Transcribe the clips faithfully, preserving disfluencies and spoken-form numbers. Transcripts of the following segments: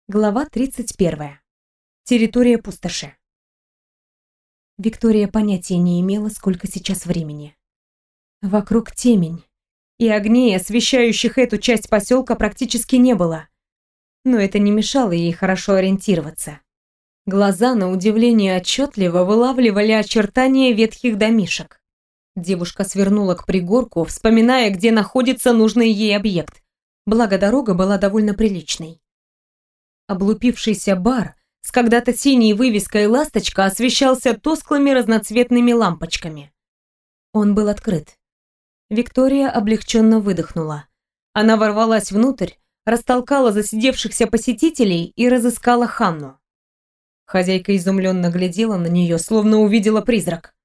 Глава тридцать первая. Территория пустоши. Виктория понятия не имела, сколько сейчас времени. Вокруг темень, и огней, освещающих эту часть поселка, практически не было. Но это не мешало ей хорошо ориентироваться. Глаза, на удивление отчетливо, вылавливали очертания ветхих домишек. Девушка свернула к пригорку, вспоминая, где находится нужный ей объект. Благо, дорога была довольно приличной. Облупившийся бар с когда-то синей вывеской «Ласточка» освещался тусклыми разноцветными лампочками. Он был открыт. Виктория облегченно выдохнула. Она ворвалась внутрь, растолкала засидевшихся посетителей и разыскала Ханну. Хозяйка изумленно глядела на нее, словно увидела призрак.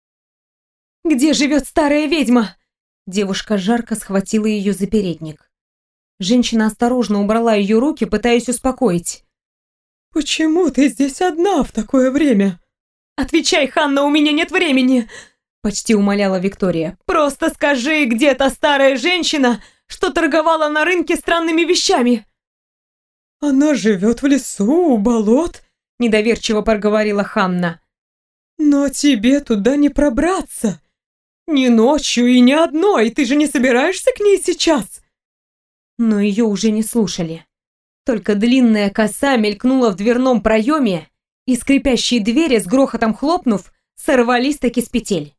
«Где живет старая ведьма?» Девушка жарко схватила ее за передник. Женщина осторожно убрала ее руки, пытаясь успокоить. «Почему ты здесь одна в такое время?» «Отвечай, Ханна, у меня нет времени!» Почти умоляла Виктория. «Просто скажи, где та старая женщина, что торговала на рынке странными вещами?» «Она живет в лесу, у болот», — недоверчиво проговорила Ханна. «Но тебе туда не пробраться. Ни ночью и ни одной, ты же не собираешься к ней сейчас?» Но ее уже не слушали. Только длинная коса мелькнула в дверном проеме, и скрипящие двери, с грохотом хлопнув, сорвались таки с петель.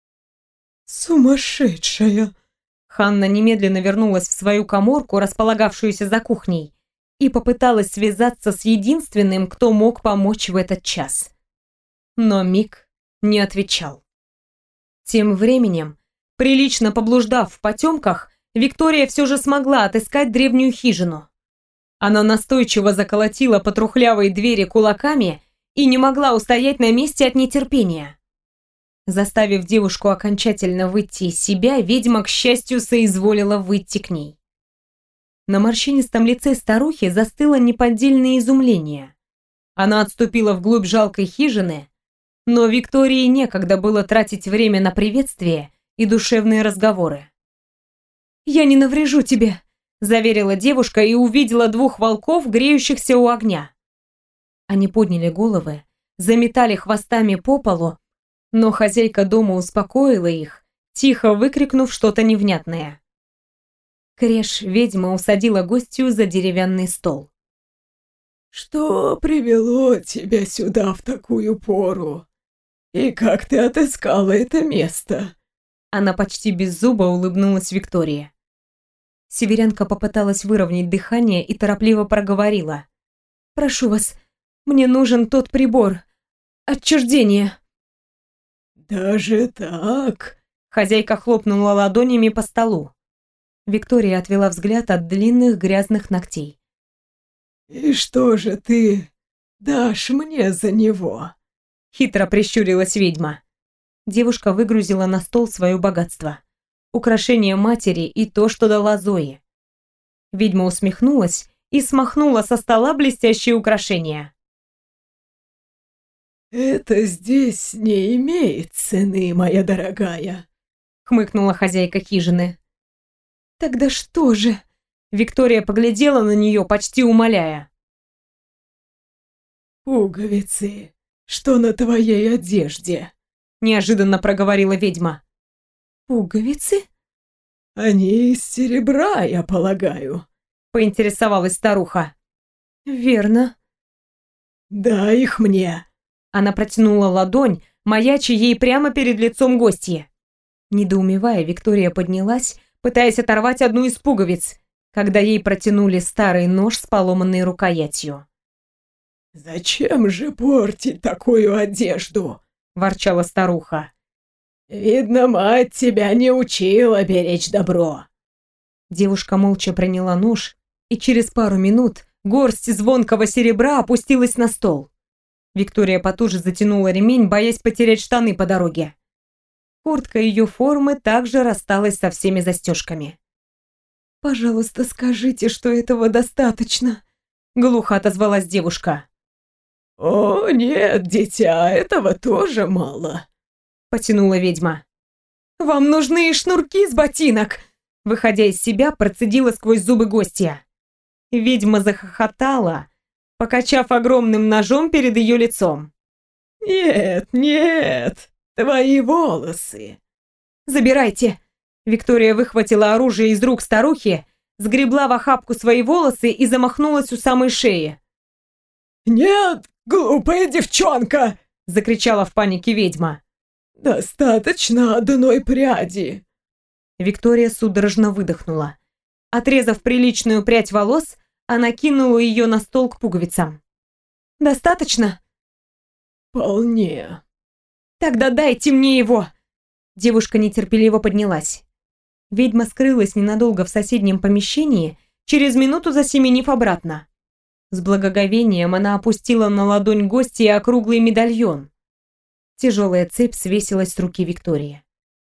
«Сумасшедшая!» Ханна немедленно вернулась в свою каморку, располагавшуюся за кухней, и попыталась связаться с единственным, кто мог помочь в этот час. Но Мик не отвечал. Тем временем, прилично поблуждав в потемках, Виктория все же смогла отыскать древнюю хижину. Она настойчиво заколотила по трухлявой двери кулаками и не могла устоять на месте от нетерпения. Заставив девушку окончательно выйти из себя, ведьма, к счастью, соизволила выйти к ней. На морщинистом лице старухи застыло неподдельное изумление. Она отступила вглубь жалкой хижины, но Виктории некогда было тратить время на приветствие и душевные разговоры. «Я не наврежу тебе», — заверила девушка и увидела двух волков, греющихся у огня. Они подняли головы, заметали хвостами по полу, но хозяйка дома успокоила их, тихо выкрикнув что-то невнятное. Креш ведьма усадила гостью за деревянный стол. «Что привело тебя сюда в такую пору? И как ты отыскала это место?» Она почти без зуба улыбнулась Виктории. Северянка попыталась выровнять дыхание и торопливо проговорила. «Прошу вас, мне нужен тот прибор. Отчуждение». «Даже так?» Хозяйка хлопнула ладонями по столу. Виктория отвела взгляд от длинных грязных ногтей. «И что же ты дашь мне за него?» Хитро прищурилась ведьма. Девушка выгрузила на стол свое богатство. Украшение матери и то, что дала Зои. Ведьма усмехнулась и смахнула со стола блестящие украшения. «Это здесь не имеет цены, моя дорогая», — хмыкнула хозяйка хижины. «Тогда что же?» Виктория поглядела на нее, почти умоляя. «Пуговицы, что на твоей одежде?» — неожиданно проговорила ведьма. «Пуговицы?» «Они из серебра, я полагаю», — поинтересовалась старуха. «Верно». «Дай их мне». Она протянула ладонь, маяча ей прямо перед лицом гостья. Недоумевая, Виктория поднялась, пытаясь оторвать одну из пуговиц, когда ей протянули старый нож с поломанной рукоятью. «Зачем же портить такую одежду?» — ворчала старуха. «Видно, мать тебя не учила беречь добро». Девушка молча приняла нож, и через пару минут горсть звонкого серебра опустилась на стол. Виктория потуже затянула ремень, боясь потерять штаны по дороге. Куртка ее формы также рассталась со всеми застежками. «Пожалуйста, скажите, что этого достаточно», — глухо отозвалась девушка. «О, нет, дитя, этого тоже мало», — потянула ведьма. «Вам нужны шнурки с ботинок!» Выходя из себя, процедила сквозь зубы гостья. Ведьма захохотала, покачав огромным ножом перед ее лицом. «Нет, нет, твои волосы!» «Забирайте!» Виктория выхватила оружие из рук старухи, сгребла в охапку свои волосы и замахнулась у самой шеи. «Нет, глупая девчонка!» — закричала в панике ведьма. «Достаточно одной пряди!» Виктория судорожно выдохнула. Отрезав приличную прядь волос, она кинула ее на стол к пуговицам. «Достаточно?» «Вполне». «Тогда дайте мне его!» Девушка нетерпеливо поднялась. Ведьма скрылась ненадолго в соседнем помещении, через минуту засеменив обратно. С благоговением она опустила на ладонь гостья округлый медальон. Тяжелая цепь свесилась с руки Виктории.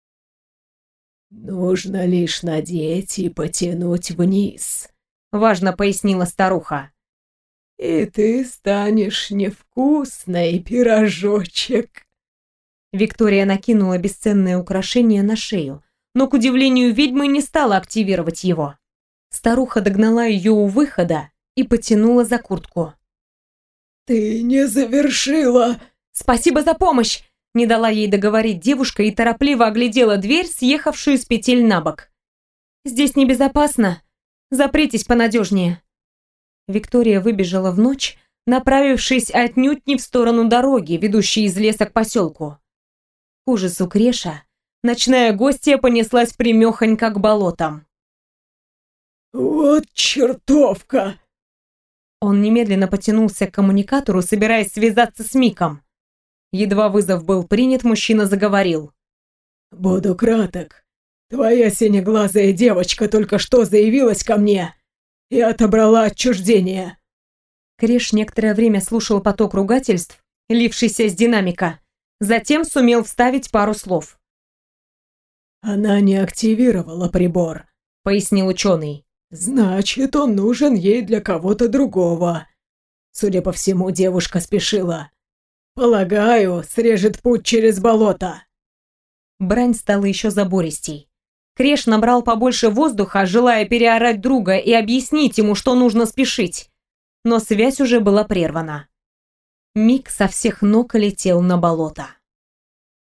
«Нужно лишь надеть и потянуть вниз», — важно пояснила старуха. «И ты станешь невкусный пирожочек». Виктория накинула бесценное украшение на шею, но, к удивлению ведьмы, не стала активировать его. Старуха догнала ее у выхода и потянула за куртку. «Ты не завершила!» «Спасибо за помощь!» Не дала ей договорить девушка и торопливо оглядела дверь, съехавшую с петель на бок. «Здесь небезопасно. Запритесь понадежнее». Виктория выбежала в ночь, направившись отнюдь не в сторону дороги, ведущей из леса к поселку. К ужасу Креша ночная гостья понеслась примехонько к болотам. «Вот чертовка!» Он немедленно потянулся к коммуникатору, собираясь связаться с Миком. Едва вызов был принят, мужчина заговорил. «Буду краток. Твоя синеглазая девочка только что заявилась ко мне и отобрала отчуждение». Креш некоторое время слушал поток ругательств, лившийся с динамика. Затем сумел вставить пару слов. «Она не активировала прибор», — пояснил ученый. «Значит, он нужен ей для кого-то другого. Судя по всему, девушка спешила. Полагаю, срежет путь через болото». Брань стала еще забористей. Креш набрал побольше воздуха, желая переорать друга и объяснить ему, что нужно спешить. Но связь уже была прервана. Мик со всех ног летел на болото.